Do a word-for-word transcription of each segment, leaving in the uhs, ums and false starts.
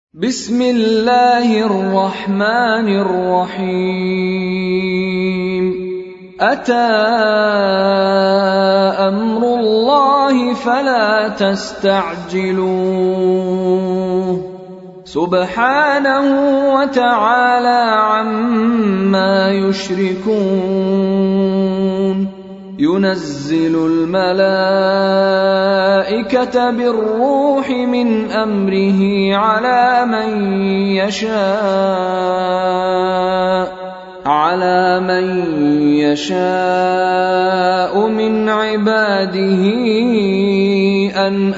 بسم الله الرحمن الرحيم أتى أمر الله فلا تستعجلوه سبحانه وتعالى عما يشركون ينزل الملائكة بالروح من أمره على من يشاء على من يشاء من عباده أن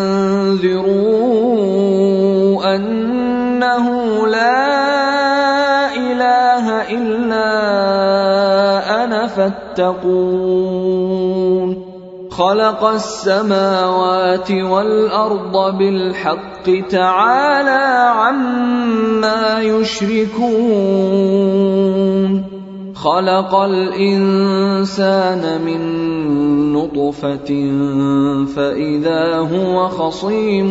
أنذروا أنه لا إله إلا أنا فاتقون خلق السماوات والأرض بالحق تعالى عما يشركون خلق الإنسان من نطفة فإذا هو خصيم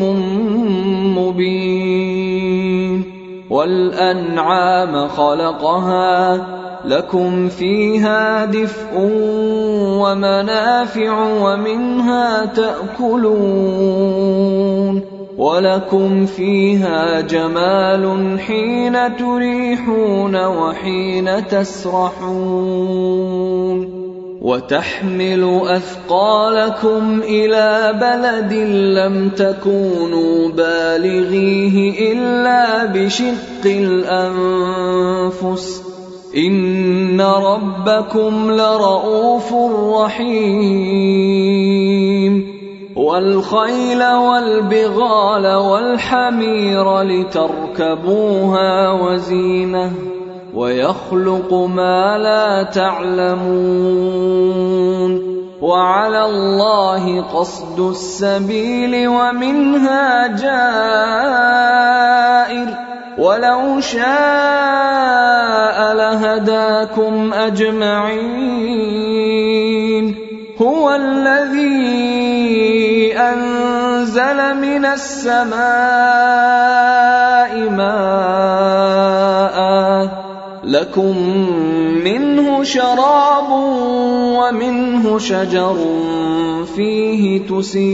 مبين والأنعام خلقها لكم فيها دفء ومنافع ومنها تأكلون ولكم فيها جمال حين تريحون وحين تسرحون وتحمل أثقالكم إلى بلد لم تكونوا بالغيه إلا بشق الأنفس إن ربكم لرءوف رحيم والخيل والبغال والحمير لتركبوها وزينة ويخلق ما لا تعلمون وعلى الله قصد السبيل ومنها جائر ولو شاء لهداكم أجمعين هو الذي أنزل من السماء ماء لكم منه شراب ومنه شجر فيه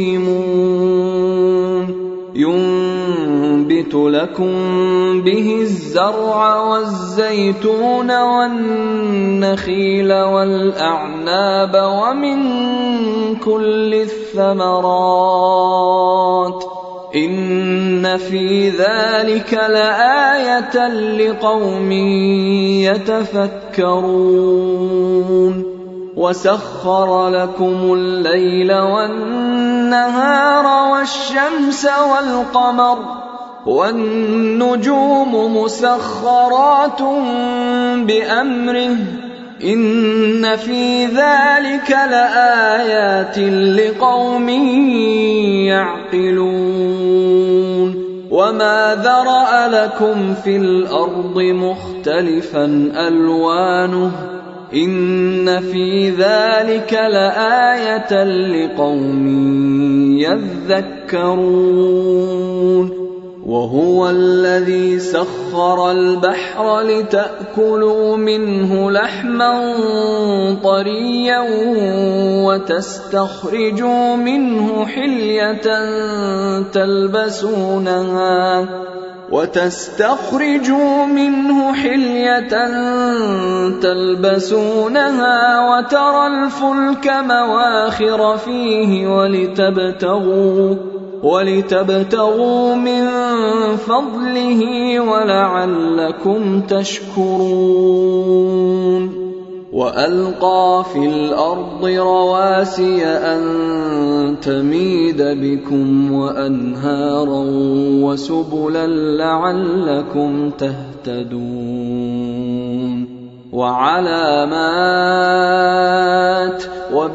تسيمون ينبت لكم به الزرع والزيتون والنخيل والأعناب ومن كل الثمرات إن في ذلك لآية لقوم يتفكرون وسخر لكم الليل والنهار والشمس والقمر والنجوم مسخرات بأمره إن في ذلك لآيات لقوم يعقلون وما ذرأ لكم في الأرض مختلفا ألوانه إن في ذلك لآية لقوم يذكرون وهو الذي سخر البحر لتأكلوا منه لحما طريا وتستخرجوا منه حلية تلبسونها وتستخرجوا منه حلية تلبسونها وترى الفلك مواخر فيه ولتبتغوا ولتبتغوا من فضله ولعلكم تشكرون وألقى في الأرض رواسي أن تميد بكم وأنهارا وسبلا لعلكم تهتدون وعلامات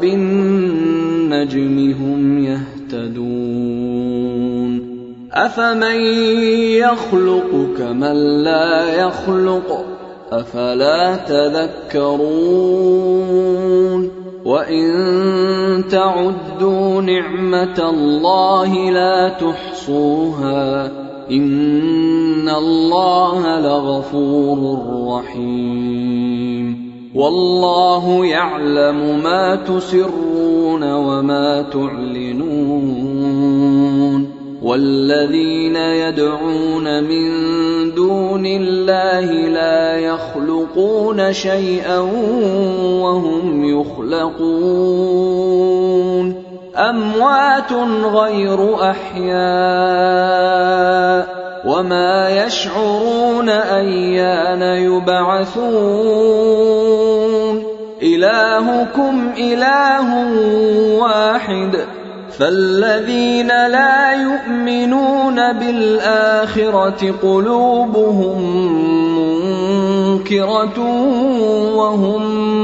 وبالنجم هم يهتدون أفمن يخلق كمن لا يخلق أفلا تذكرون وإن تعدوا نعمة الله لا تحصوها إن الله لغفور رحيم والله يعلم ما تسرون وما تعلنون والذين يدعون من دون الله لا يخلقون شيئا وهم يخلقون أموات غير أحياء وما يشعرون أيان يبعثون إلهكم إله واحد فالذين لا يؤمنون بالآخرة قلوبهم منكرة وهم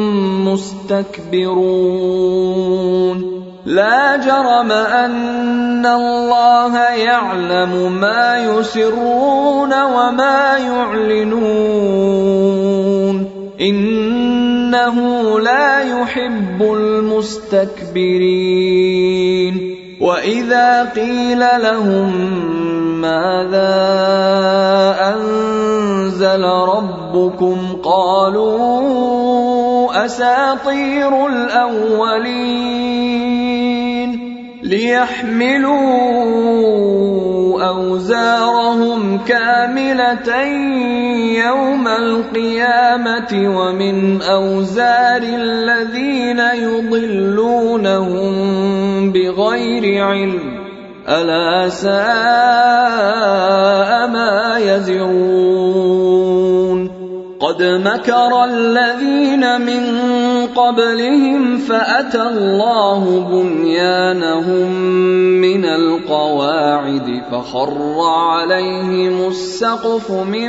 مستكبرون لا جرم أن الله يعلم ما يسرون وما يعلنون إنه لا يحب المستكبرين وإذا قيل لهم ماذا أنزل ربكم قالوا أساطير الأولين ليحملوا أوزارهم كاملة يوم القيامة ومن أوزار الذين يضلونهم بغير علم ألا ساء ما يزرون قد مكر الذين من قبلهم فأتى الله بنيانهم من القواعد فخر عليهم السقف من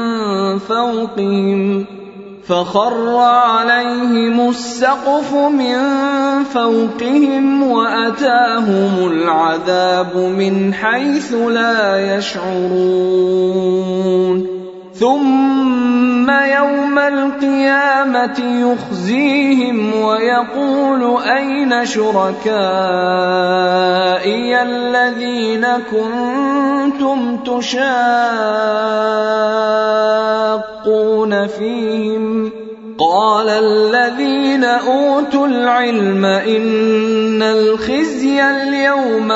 فوقهم فخر عليهم السقف من فوقهم وأتاهم العذاب من حيث لا يشعرون ثم يوم القيامة يخزيهم ويقول أين شركائي الذين كنتم تشاقون فيهم قال الذين أوتوا العلم إن الخزي اليوم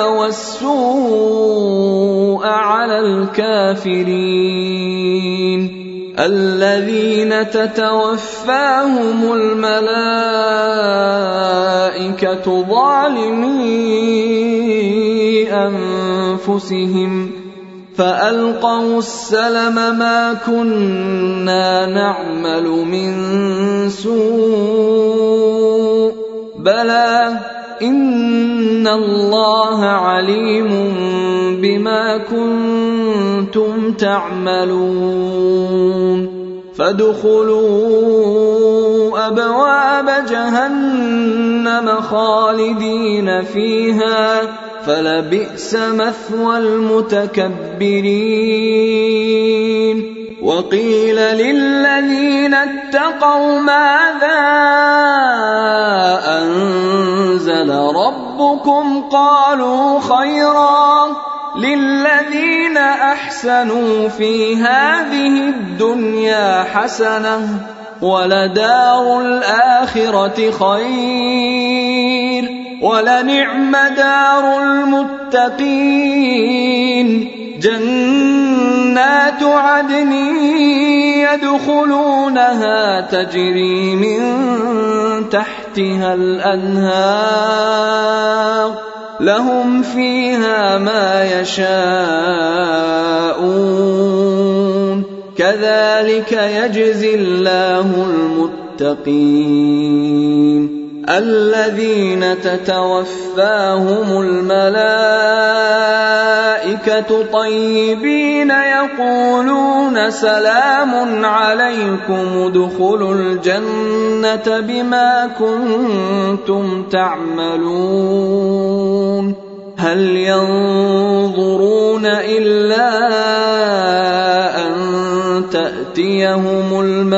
والسوء على الكافرين الذين تتوفاهم الملائكة ظالمي أنفسهم فألقوا السلم ما كنا نعمل من سوء بلى إن الله عليم بما كنتم تعملون فادخلوا أبواب جهنم خالدين فيها فلبئس مثوى المتكبرين وقيل للذين اتقوا ماذا أنزل ربكم قالوا خيرا للذين أحسنوا في هذه الدنيا حسنة ولدار الآخرة خير ولنعم دار المتقين جنات عدن يدخلونها تجري من تحتها الأنهار لهم فيها ما يشاءون كذلك يجزي الله المتقين الذين تتوفاهم الملائكة طيبين يقولون سلام عليكم ادخلوا الجنة بما كنتم تعملون هل ينظرون إلا أن تأتيهم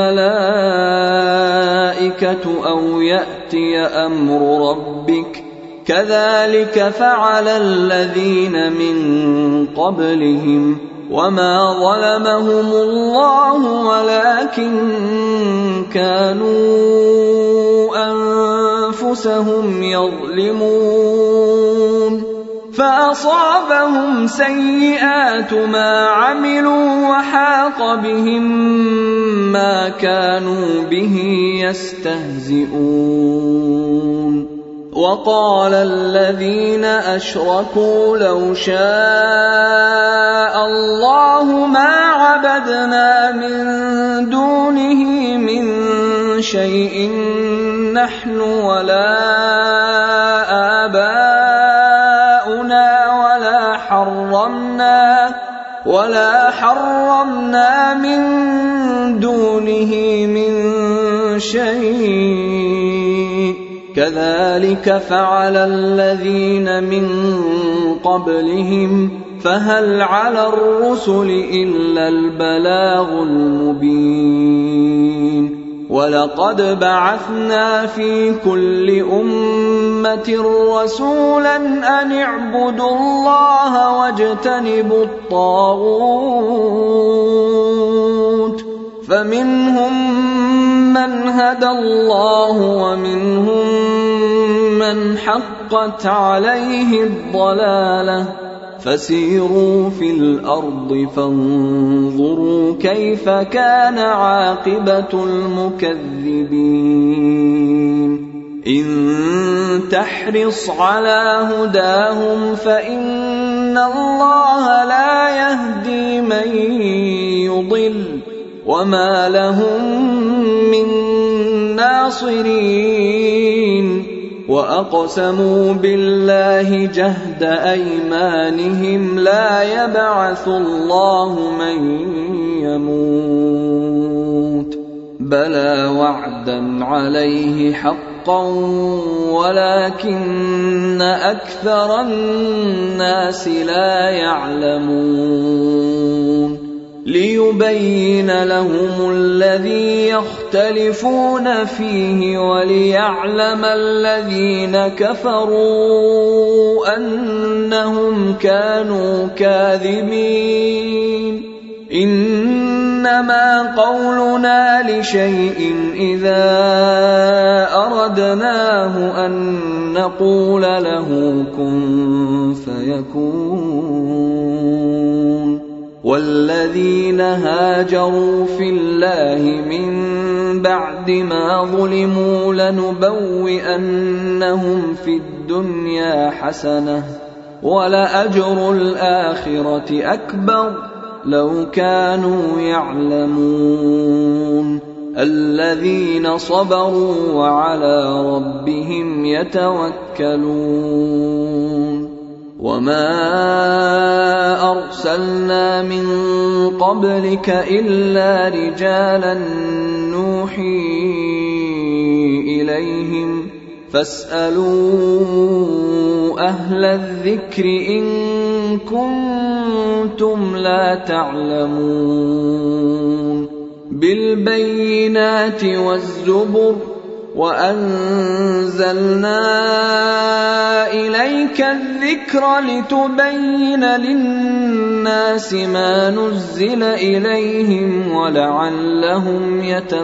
الملائكة أو يأتي أمر ربك كذلك فعل الذين من قبلهم وما ظلمهم الله ولكن كانوا أنفسهم يظلمون فأصابهم سيئات ما عملوا وحاق بهم ما كانوا به يستهزئون وقال الذين أشركوا لو شاء الله ما عبدنا من دونه من شيء نحن ولا آباؤنا ولا حرمنا ولا حرمنا من دونه من شيء كذلك فعل الذين من قبلهم فهل على الرسل إلا البلاغ المبين ولقد بعثنا في كل أمة رسولا أن اعبدوا الله واجتنبوا الطاغوت فمنهم من هدى الله ومنهم من حقت عليه الضلالة فسيروا في الأرض فانظروا كيف كان عاقبة المكذبين إن تحرص على هداهم فإن الله لا يهدي من يضل وما لهم من ناصرين وأقسموا بالله جهد أيمانهم لا يبعث الله من يموت بلى وعدا عليه حقا ولكن أكثر الناس لا يعلمون ليبين لهم الذي يختلفون فيه وليعلم الذين كفروا أنهم كانوا كاذبين إنما قولنا لشيء إذا أردناه أن نقول له كن فيكون والذين هاجروا في الله من بعد ما ظلموا لنبوئنهم في الدنيا حسنة ولأجر الآخرة أكبر لو كانوا يعلمون الذين صبروا وعلى ربهم يتوكلون وما أرسلنا من قبلك إلا رجالا نوحي إليهم فاسألوا أهل الذكر إن كنتم لا تعلمون بالبينات والزبر وأنزلنا إليك الذكر لتبين للناس ما نزل إليهم ولعلهم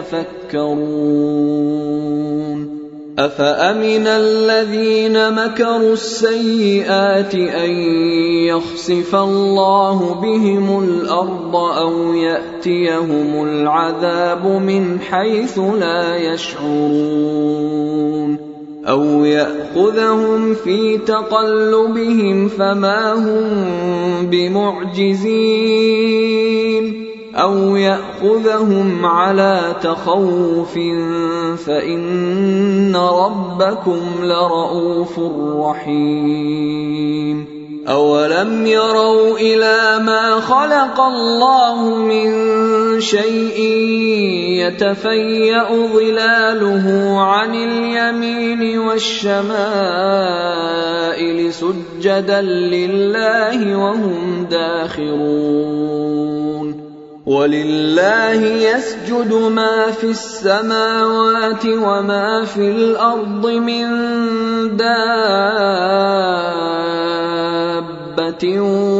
يتفكرون أفأمن الذين مكروا السيئات أن يخسف الله بهم الأرض أو يأتيهم العذاب من حيث لا يشعرون أو يأخذهم في تقلبهم فما هم بمعجزين أو يأخذهم على تخوف فإن ربكم لرءوف رحيم أولم يروا إلى ما خلق الله من شيء يتفيأ ظلاله عن اليمين والشمائل سجدا لله وهم داخرون ولله يسجد ما في السماوات وما في الأرض من دابة دَابَّةٍ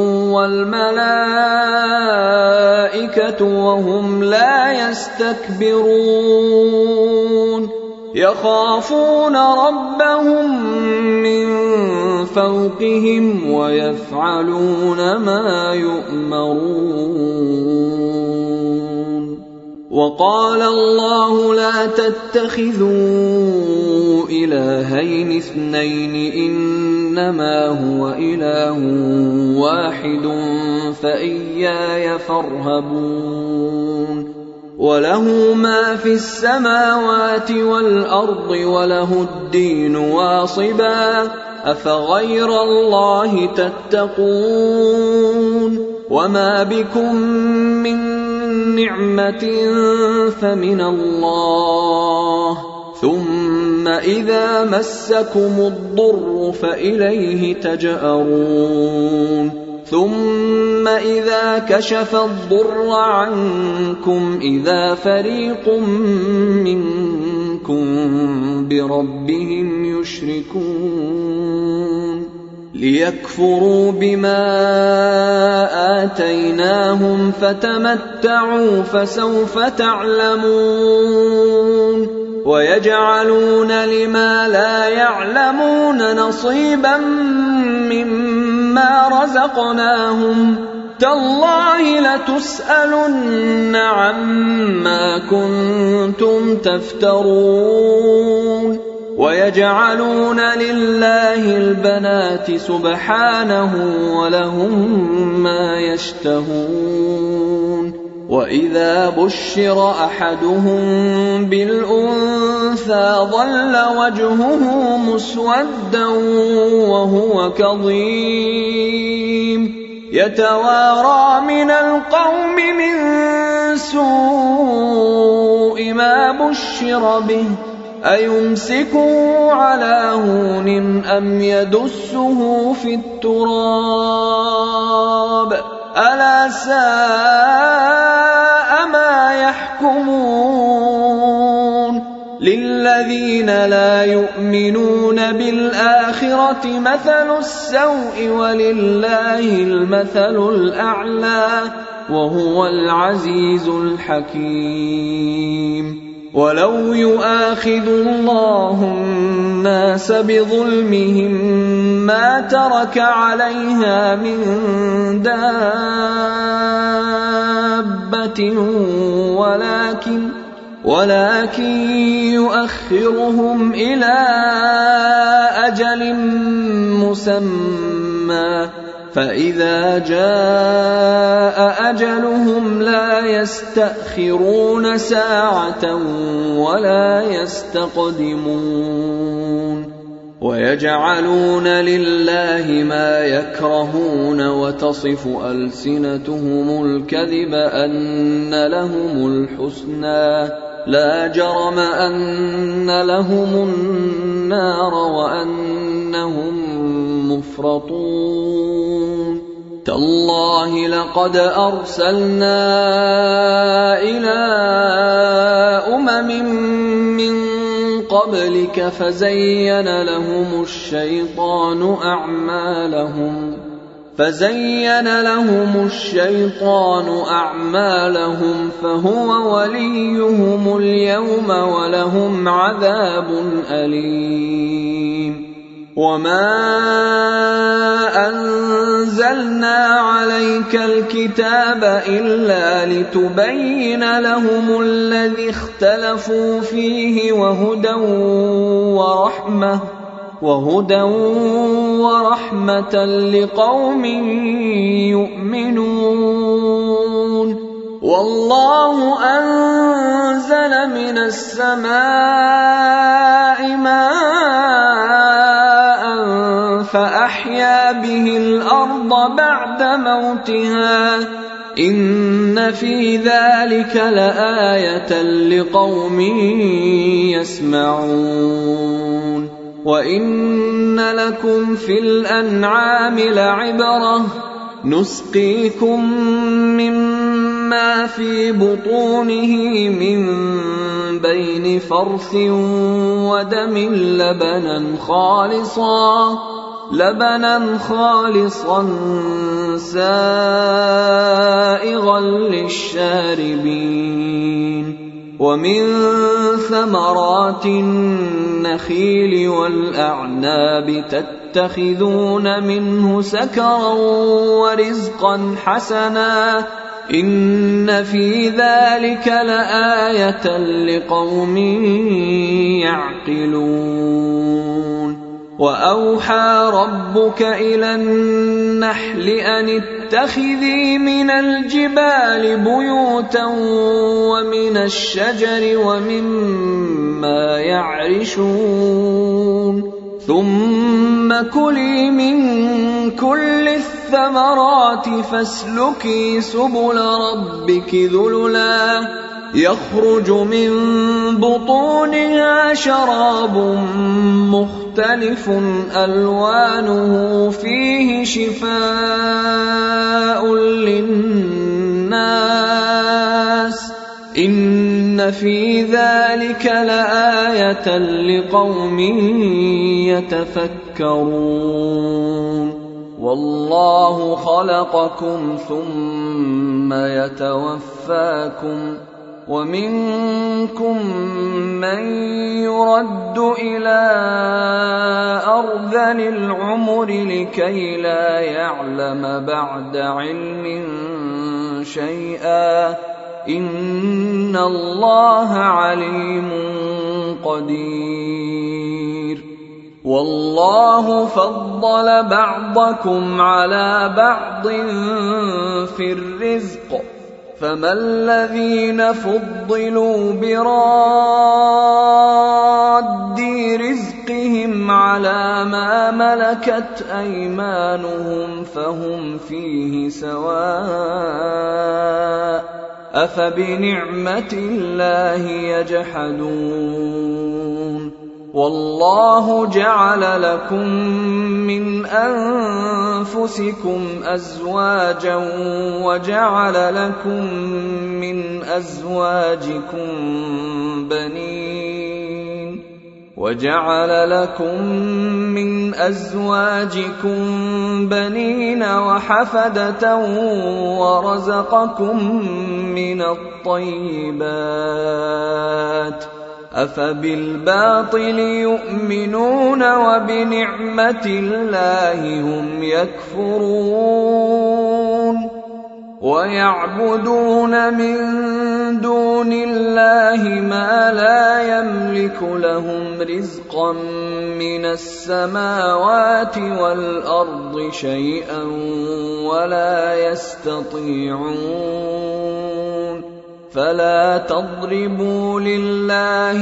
وَالْمَلَائِكَةُ وَهُمْ لَا يَسْتَكْبِرُونَ يَخَافُونَ رَبَّهُم مِّن فَوْقِهِمْ وَيَفْعَلُونَ مَا يُؤْمَرُونَ وَقَالَ اللَّهُ لَا تَتَّخِذُوا إِلَٰهَيْنِ اثْنَيْنِ إِنَّمَا هُوَ إِلَٰهٌ وَاحِدٌ فَإِيَّايَ فَارْهَبُونِ وَلَهُ مَا فِي السَّمَاوَاتِ وَالْأَرْضِ وَلَهُ الدِّينُ وَاصِبًا أَفَغَيْرَ اللَّهِ تَتَّقُونَ وَمَا بِكُم مِّن نِّعْمَةٍ فَمِنَ اللَّهِ ثُمَّ إِذَا مَسَّكُمُ الضُّرُّ فَإِلَيْهِ تَجْأَرُونَ ثُمَّ إِذَا كَشَفَ الضُّرَّ عَنكُمْ إِذَا فَرِيقٌ مِّنكُم بِرَبِّهِمْ يُشْرِكُونَ لِيَكْفُرُوا بِمَا آتَيْنَاهُمْ فَتَمَتَّعُوا فَسَوْفَ تَعْلَمُونَ وَيَجْعَلُونَ لِمَا لَا يَعْلَمُونَ نَصِيبًا مِّمَّا رَزَقْنَاهُمْ تَاللَّهِ لَتُسْأَلُنَّ عَمَّا كُنتُمْ تَفْتَرُونَ وَيَجْعَلُونَ لِلَّهِ الْبَنَاتِ سُبْحَانَهُ وَلَهُم مَّا يَشْتَهُونَ وَإِذَا بُشِّرَ أَحَدُهُم بِالْأُنثَىٰ ظَلَّ وَجْهُهُ مُسْوَدًّا وَهُوَ كَظِيمٌ يَتَوَارَىٰ مِنَ الْقَوْمِ مِن سُوءِ مَا بُشِّرَ بِهِ أَيُمْسِكُهُ عَلَىٰ هُونٍ أَمْ يَدُسُّهُ فِي التُّرَابِ أَلَا سَاءَ مَا يَحْكُمُونَ لِلَّذِينَ لَا يُؤْمِنُونَ بِالْآخِرَةِ مَثَلُ السَّوْءِ وَلِلَّهِ الْمَثَلُ الْأَعْلَىٰ وَهُوَ الْعَزِيزُ الْحَكِيمُ وَلَوْ يُؤَاخِذُ اللَّهُ النَّاسَ بِظُلْمِهِم مَّا تَرَكَ عَلَيْهَا مِن دَابَّةٍ وَلَٰكِن وَلَٰكِن يُؤَخِّرُهُمْ إِلَىٰ أَجَلٍ مُّسَمًّى فَإِذَا جَاءَ أَجَلُهُمْ لَا يَسْتَأْخِرُونَ سَاعَةً وَلَا يَسْتَقْدِمُونَ وَيَجْعَلُونَ لِلَّهِ مَا يَكْرَهُونَ وَتَصِفُ أَلْسِنَتُهُمُ الْكَذِبَ أَنَّ لَهُمُ الْحُسْنَىٰ لَا جَرَمَ أَنَّ لَهُمُ النَّارَ وَأَنَّهُم مُّفْرَطُونَ تَاللَّهِ لَقَدْ أَرْسَلْنَا إِلَىٰ أُمَمٍ مِّن قَبْلِكَ فَزَيَّنَ لَهُمُ الشَّيْطَانُ أَعْمَالَهُمْ فَزَيَّنَ لَهُمُ الشَّيْطَانُ أَعْمَالَهُمْ فَهُوَ وَلِيُّهُمُ الْيَوْمَ وَلَهُمْ عَذَابٌ أَلِيمٌ وَمَا أَنزَلْنَا عَلَيْكَ الْكِتَابَ إِلَّا لِتُبَيِّنَ لَهُمُ الَّذِي اخْتَلَفُوا فِيهِ وَهُدًى وَرَحْمَةً وَهُدًى وَرَحْمَةً لِقَوْمٍ يُؤْمِنُونَ وَاللَّهُ أَنزَلَ مِنَ السَّمَاءِ مَاءً فَأَحْيَا بِهِ الْأَرْضَ بَعْدَ مَوْتِهَا إِنَّ فِي ذَلِكَ لَآيَةً لِقَوْمٍ يَسْمَعُونَ وَإِنَّ لَكُمْ فِي الْأَنْعَامِ لَعِبْرَةً نُسْقِيكُم مِّمَّا فِي بُطُونِهِ مِن بَيْنِ فَرْثٍ وَدَمٍ لَبَنًا خَالِصًا لبنا خالصا سائغا للشاربين ومن ثمرات النخيل والأعناب تتخذون منه سكرا ورزقا حسنا إن في ذلك لآية لقوم يعقلون وأوحى ربك إلى النحل أن اتخذي من الجبال بيوتا ومن الشجر ومما يعرشون ثم كلي من كل الثمرات فاسلكي سبل ربك ذللا يخرج من بطونها شراب مختلف ألوانه فيه شفاء للناس إن في ذلك لآية لقوم يتفكرون والله خلقكم ثم يتوفاكم ومنكم من يرد إلى أرذل العمر لكي لا يعلم بعد علم شيئا إن الله عليم قدير والله فضل بعضكم على بعض في الرزق فما الذين فضلوا براد رزقهم على ما ملكت أيمانهم فهم فيه سواء أفبنعمة الله يجحدون والله جعل لكم من أنفسكم أزواجا وجعل لكم من أزواجكم بنين وجعل لكم من أزواجكم بنين وحفدة ورزقكم من الطيبات أفبالباطل يؤمنون وبنعمة الله هم يكفرون ويعبدون من دون الله ما لا يملك لهم رزقا من السماوات والأرض شيئا ولا يستطيعون فلا تضربوا لله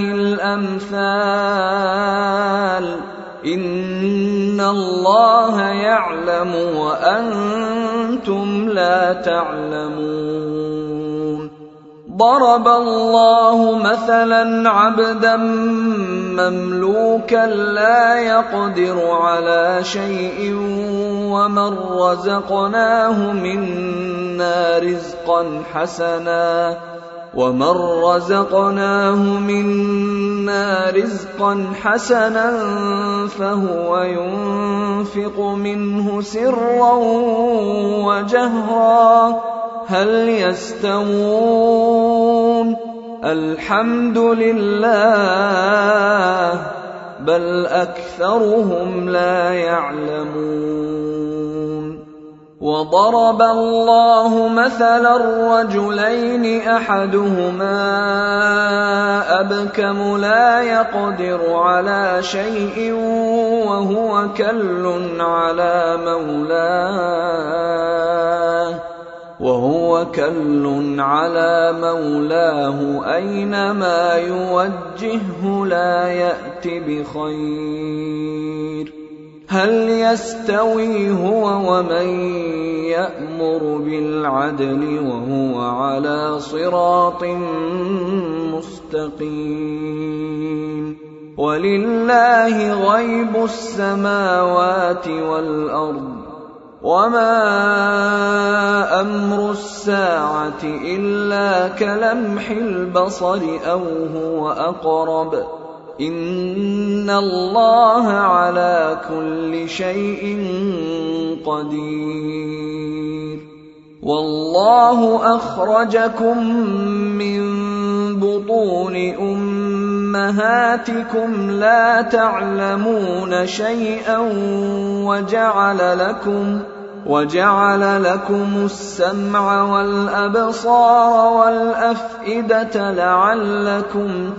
الأمثال إن الله يعلم وأنتم لا تعلمون ضرب الله مثلا عبدا مملوكا لا يقدر على شيء ومن رزقناه منا رزقا حسنا ومن رزقناه منا رزقا حسنا فهو ينفق منه سرا وجهرا هل يستوون الحمد لله بل أكثرهم لا يعلمون وضرب الله مثلا رجلين أحدهما أبكم لا يقدر على شيء وهو كل على مولاه وهو كل على مولاه أينما يوجهه لا يأت بخير هل يستوي هو ومن يأمر بالعدل وهو على صراط مستقيم ولله غيب السماوات والأرض وما أمر الساعة إلا كلمح البصر أو هو أقرب إِنَّ اللَّهَ عَلَى كُلِّ شَيْءٍ قَدِيرٌ وَاللَّهُ أَخْرَجَكُم مِّن بُطُونِ أُمَّهَاتِكُمْ لَا تَعْلَمُونَ شَيْئًا وَجَعَلَ لَكُمْ وَجَعَلَ لَكُمُ السَّمْعَ وَالْأَبْصَارَ وَالْأَفْئِدَةَ لَعَلَّكُمْ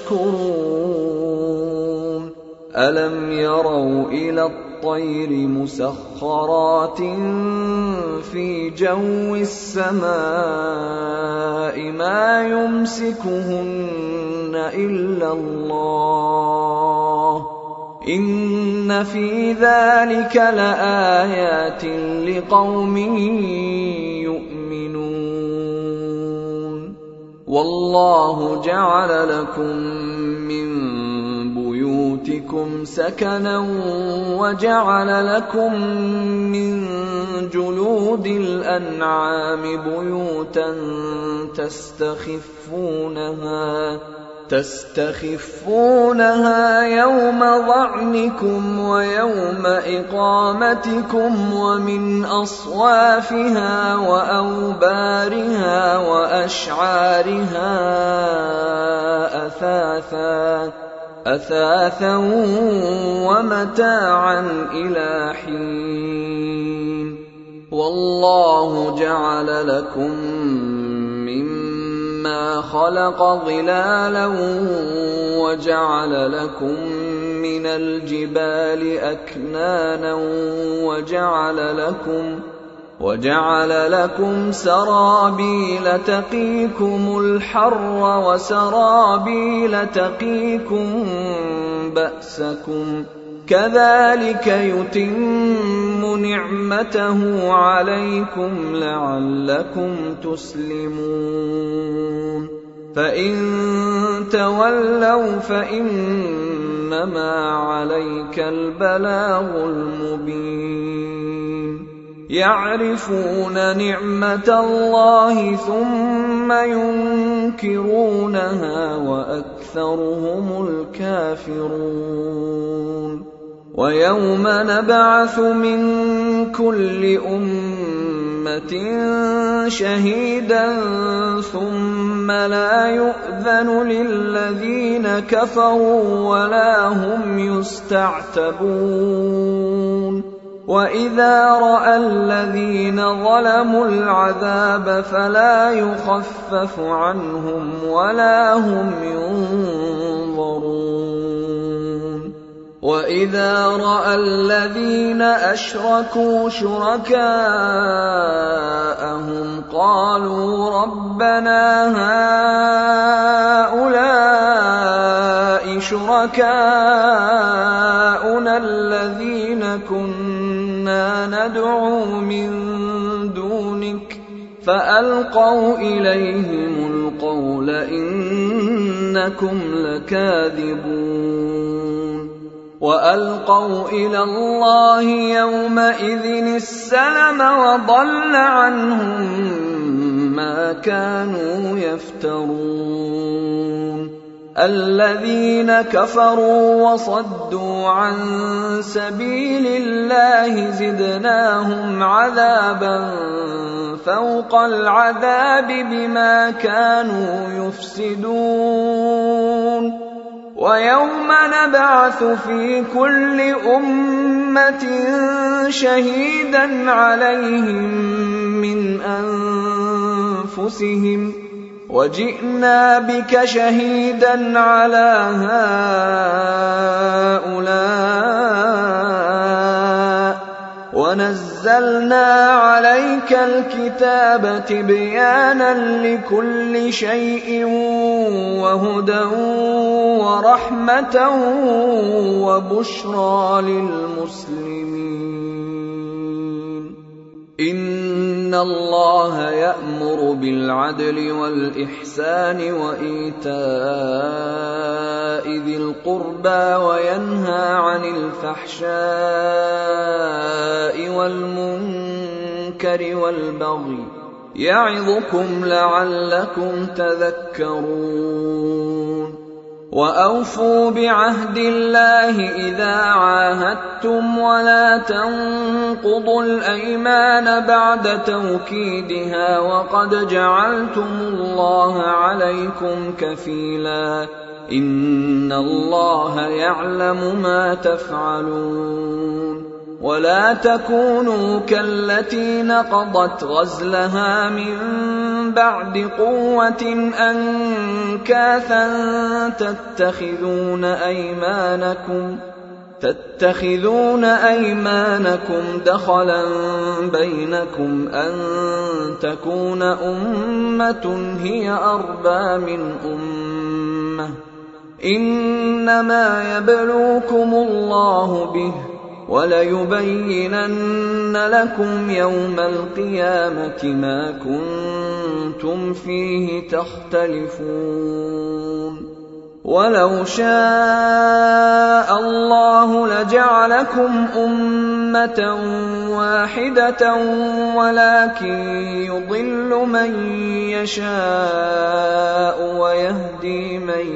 تَشْكُرُونَ أَلَمْ يَرَوْا إِلَى الطَّيْرِ مُسَخَّرَاتٍ فِي جَوِّ السَّمَاءِ مَا يُمْسِكُهُنَّ إِلَّا اللَّهُ إِنَّ فِي ذَلِكَ لَآيَاتٍ لِقَوْمٍ يُؤْمِنُونَ وَاللَّهُ جَعَلَ لَكُم مِّن بُيُوتِكُمْ سَكَنًا وَجَعَلَ لَكُم مِّن جُلُودِ الْأَنْعَامِ بُيُوتًا تَسْتَخِفُّونَهَا تستخفونها يوم ظعنكم ويوم إقامتكم ومن أصوافها وأوبارها وأشعارها أثاثا أثاثا ومتاعا إلى حين والله جعل لكم مما خلق ظلالا وجعل لكم من الجبال أكنانا وجعل لكم وجعل لكم سرابيل تقيكم الحر وسرابيل تقيكم بأسكم كذلك يتم نعمته عليكم لعلكم تسلمون فإن تولوا فإنما عليك البلاغ المبين يعرفون نعمة الله ثم ينكرونها وأكثرهم الكافرون ويوم نبعث من كل أمة شهيدا ثم لا يؤذن للذين كفروا ولا هم يستعتبون وإذا رأى الذين ظلموا العذاب فلا يخفف عنهم ولا هم ينظرون وإذا رأى الذين أشركوا شركاءهم قالوا ربنا هؤلاء شركاؤنا الذين كنا ندعو من دونك فألقوا إليهم القول إنكم لكاذبون وألقوا إلى الله يومئذ السلم وضل عنهم ما كانوا يفترون الذين كفروا وصدوا عن سبيل الله زدناهم عذابا فوق العذاب بما كانوا يفسدون ويوم نبعث في كل أمة شهيدا عليهم من أنفسهم وجئنا بك شهيدا على هؤلاء ونزلنا عليك الكتاب تبيانا لكل شيء وهدى ورحمة وبشرى للمسلمين إن الله يأمر بالعدل والإحسان وإيتاء ذي القربى وينهى عن الفحشاء والمنكر والبغي يعظكم لعلكم تذكرون وأوفوا بعهد الله إذا عاهدتم ولا تنقضوا الأيمان بعد توكيدها وقد جعلتم الله عليكم كفيلا إن الله يعلم ما تفعلون ولا تكونوا كالتي نقضت غزلها من بعد قوة أنكاثا تتخذون أيمانكم تتخذون أيمانكم دخلا بينكم أن تكون أمة هي أربى من أمة إنما يبلوكم الله به وَلَيُبَيِّنَنَّ لَكُمْ يَوْمَ الْقِيَامَةِ مَا كُنتُمْ فِيهِ تَخْتَلِفُونَ وَلَوْ شَاءَ اللَّهُ لَجَعَلَكُمْ أُمَّةً وَاحِدَةً وَلَكِن يُضِلُّ مَن يَشَاءُ وَيَهْدِي مَن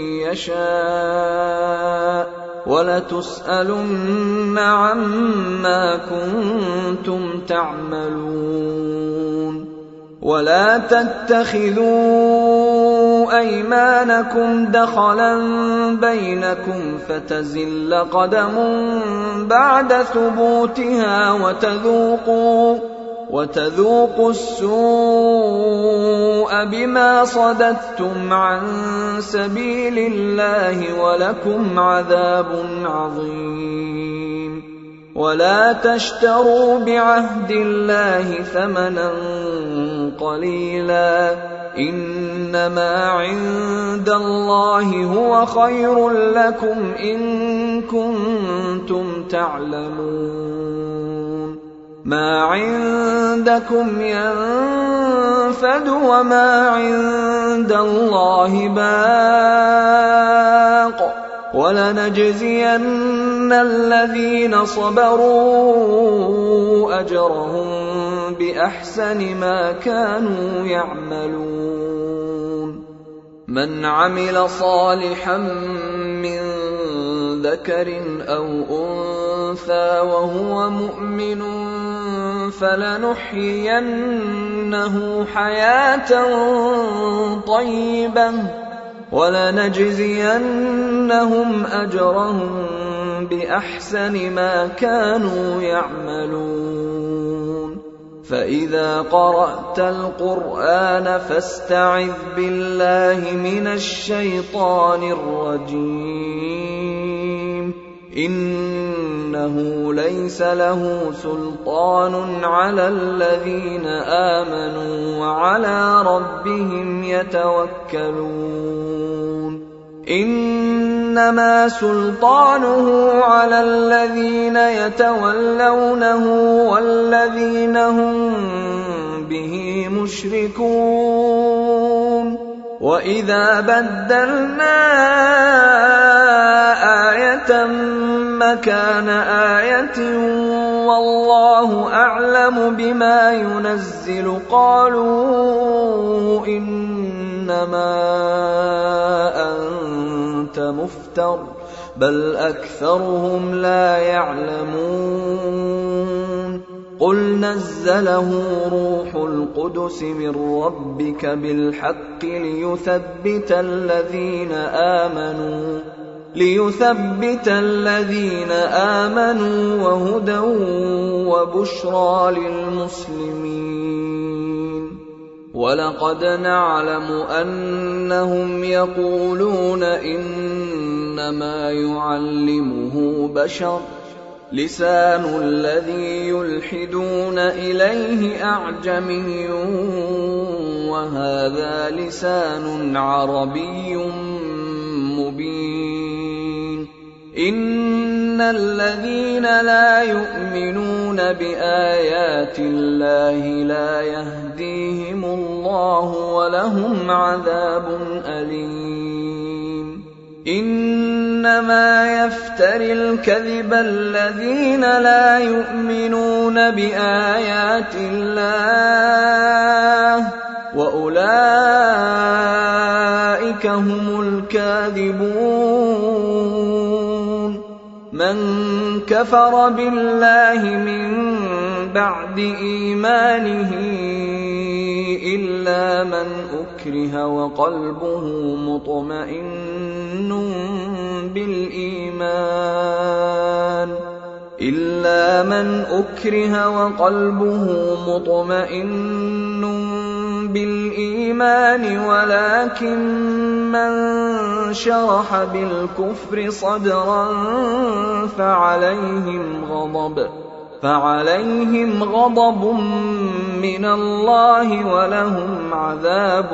يَشَاءُ وَلَتُسْأَلُنَّ عَمَّا كُنتُمْ تَعْمَلُونَ وَلَا تَتَّخِذُوا أَيْمَانَكُمْ دَخَلًا بَيْنَكُمْ فَتَزِلَّ قَدَمٌ بَعْدَ ثُبُوتِهَا وَتَذُوقُوا وَتَذُوقُوا السُّوءَ بِمَا صَدَدتُّمْ عَن سَبِيلِ اللَّهِ وَلَكُمْ عَذَابٌ عَظِيمٌ وَلَا تَشْتَرُوا بِعَهْدِ اللَّهِ ثَمَنًا قَلِيلًا إِنَّمَا عِندَ اللَّهِ هُوَ خَيْرٌ لَّكُمْ إِن كُنتُمْ تَعْلَمُونَ مَا عِندَكُمْ يَنفَدُ وَمَا عِندَ اللَّهِ بَاقٍ وَلَنَجْزِيَنَّ الَّذِينَ صَبَرُوا أَجْرَهُم بِأَحْسَنِ مَا كَانُوا يَعْمَلُونَ مَنْ عَمِلَ صَالِحًا مِّن ذَكَرٍ أَوْ أُنثَىٰ وَهُوَ مُؤْمِنٌ فَلَنُحْيِيَنَّهُ حَيَاةً طَيِّبَةً وَلَنَجْزِيَنَّهُمْ أَجْرَهُم بِأَحْسَنِ مَا كَانُوا يَعْمَلُونَ فَإِذَا قَرَأْتَ الْقُرْآنَ فَاسْتَعِذْ بِاللَّهِ مِنَ الشَّيْطَانِ الرَّجِيمِ إِنَّهُ لَيْسَ لَهُ سُلْطَانٌ عَلَى الَّذِينَ آمَنُوا وَعَلَىٰ رَبِّهِمْ يَتَوَكَّلُونَ إِنَّمَا سُلْطَانُهُ عَلَى الَّذِينَ يَتَوَلَّوْنَهُ وَالَّذِينَ هُم بِهِ مُشْرِكُونَ وَإِذَا بَدَّلْنَا آيَةً مَّكَانَ آيَةٍ وَاللَّهُ أَعْلَمُ بِمَا يُنَزِّلُ قَالُوا إِنَّمَا أَنتَ مُفْتَرٍ بَلْ أَكْثَرُهُمْ لَا يَعْلَمُونَ قُلْ نَزَّلَهُ رُوحُ الْقُدُسِ مِن رَّبِّكَ بِالْحَقِّ لِيُثَبِّتَ الَّذِينَ آمَنُوا لِيُثَبِّتَ الَّذِينَ آمَنُوا وَهُدًى وَبُشْرَىٰ لِلْمُسْلِمِينَ وَلَقَدْ نَعْلَمُ أَنَّهُمْ يَقُولُونَ إِنَّمَا يُعَلِّمُهُ بَشَرٌ لِسَانُ الَّذِي يُلْحِدُونَ إِلَيْهِ أَعْجَمِيٌّ وَهَٰذَا لِسَانٌ عَرَبِيٌّ مُّبِينٌ إِنَّ الَّذِينَ لَا يُؤْمِنُونَ بِآيَاتِ اللَّهِ لَا يَهْدِيهِمُ اللَّهُ وَلَهُمْ عَذَابٌ أَلِيمٌ إِنَّمَا يَفْتَرِي الْكَذِبَ الَّذِينَ لَا يُؤْمِنُونَ بِآيَاتِ اللَّهِ وَأُولَٰئِكَ أولئك هم الكاذبون من كفر بالله من بعد إيمانه إلا من أكره وقلبه مطمئن بالإيمان إلا من أكره وقلبه مطمئن بالإيمان ولكن من شرح بالكفر صدرا فعليهم غضب فعليهم غضب من الله ولهم عذاب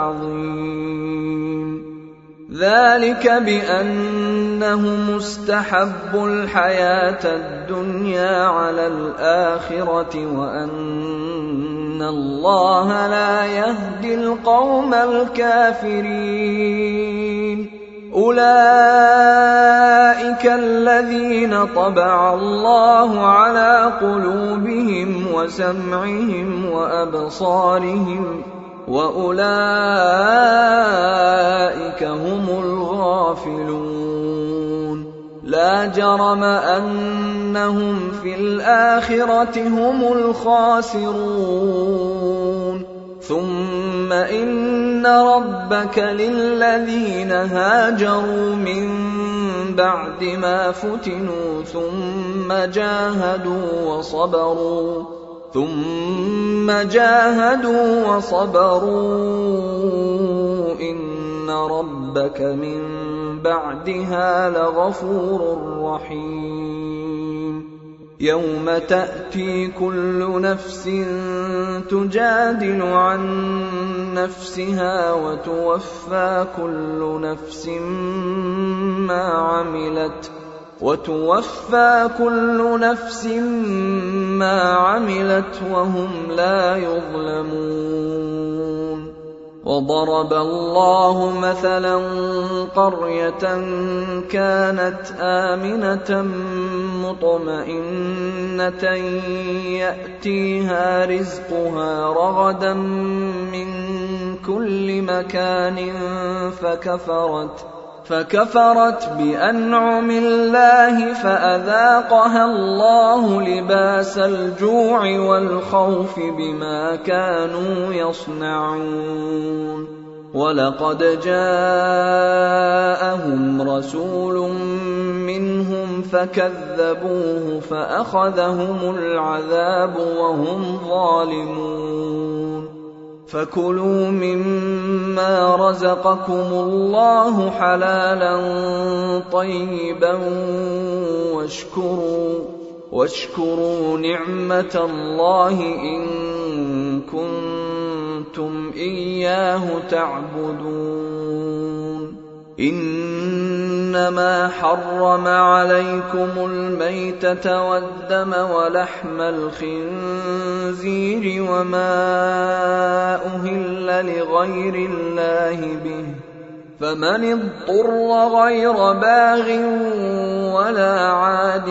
عظيم ذلك بأنهم استحبوا الحياة الدنيا على الآخرة وأن الله لا يهدي القوم الكافرين أولئك الذين طبع الله على قلوبهم وسمعهم وأبصارهم وأولئك هم الغافلون لا جرم أنهم في الآخرة هم الخاسرون ثم إن ربك للذين هاجروا من بعد ما فتنوا ثم جاهدوا وصبروا ثم جاهدوا وصبروا إن ربك من بعدها لغفور رحيم يوم تأتي كل نفس تجادل عن نفسها وتوفى كل نفس ما عملت وتوفى كل نفس ما عملت وهم لا يظلمون وضرب الله مثلا قرية كانت آمنة مطمئنة يأتيها رزقها رغدا من كل مكان فكفرت فكفرت بأنعم الله فأذاقها الله لباس الجوع والخوف بما كانوا يصنعون ولقد جاءهم رسول منهم فكذبوه فأخذهم العذاب وهم ظالمون فكلوا مما رزقكم الله حلالا طيبا واشكروا واشكروا نعمة الله إن كنتم إياه تعبدون إنما حرم عليكم الميتة والدم ولحم الخنزير وما أهل لغير الله به فمن اضطر غير باغ ولا عاد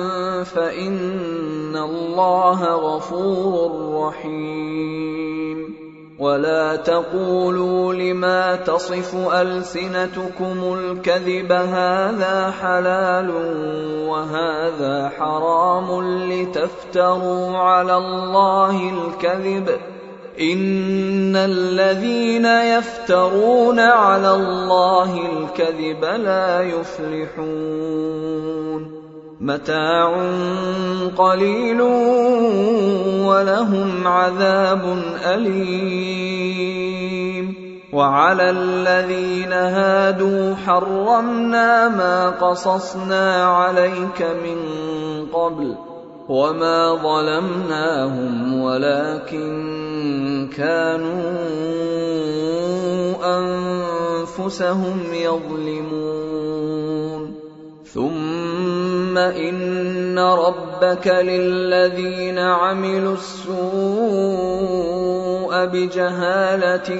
فإن الله غفور رحيم ولا تقولوا لما تصف ألسنتكم الكذب هذا حلال وهذا حرام لتفتروا على الله الكذب إن الذين يفترون على الله الكذب لا يفلحون متاع قليل ولهم عذاب أليم وعلى الذين هادوا حرمنا ما قصصنا عليك من قبل وما ظلمناهم ولكن كانوا أنفسهم يظلمون ثم إن ربك للذين عملوا السوء بجهالة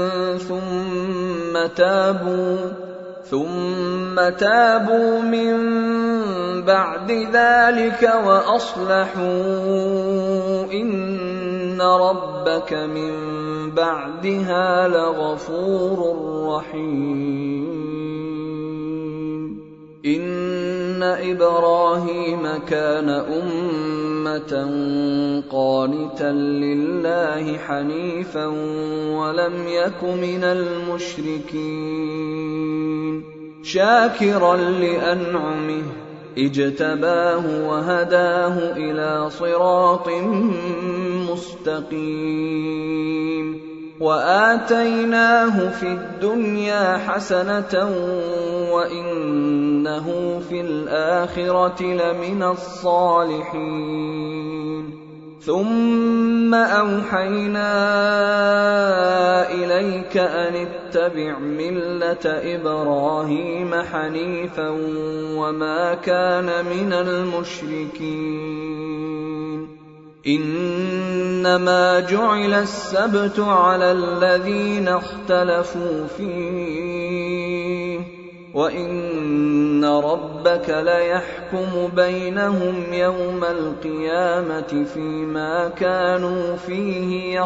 ثم تابوا ثم تابوا من بعد ذلك وأصلحوا إن وإن ربك من بعدها لغفور رحيم إن إبراهيم كان أمة قانتا لله حنيفا ولم يك من المشركين شاكرا لأنعمه اجتباه وهداه إلى صراط مستقيم وآتيناه في الدنيا حسنة وإنه في الآخرة لمن الصالحين ثم أوحينا إليك أن اتبع ملة إبراهيم حنيفا وما كان من المشركين إنما جعل السبت على الذين اختلفوا فيه وإن ربك ليحكم بينهم يوم القيامة فيما كانوا فيه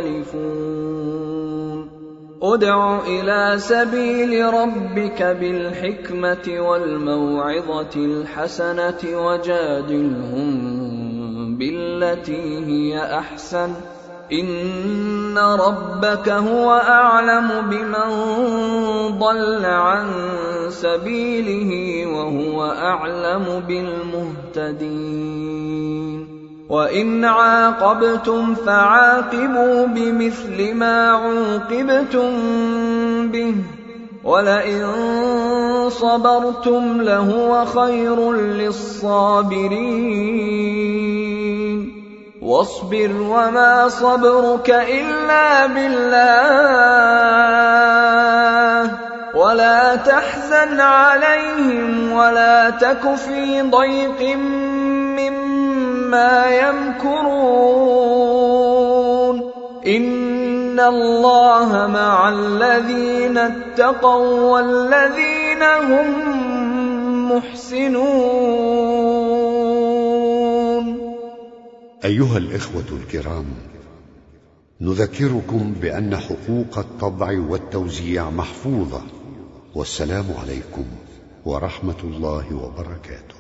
يختلفون ادع إلى سبيل ربك بالحكمة والموعظة الحسنة وجادلهم بالتي هي أحسن إن ربك هو أعلم بمن ضل عن سبيله وهو أعلم بالمهتدين وإن عاقبتم فعاقبوا بمثل ما عوقبتم به ولئن صبرتم لهو خير للصابرين واصبر وما صبرك إلا بالله ولا تحزن عليهم ولا تك في ضيق مما يمكرون إن الله مع الذين اتقوا والذين هم محسنون. أيها الإخوة الكرام، نذكركم بأن حقوق الطبع والتوزيع محفوظة، والسلام عليكم ورحمة الله وبركاته.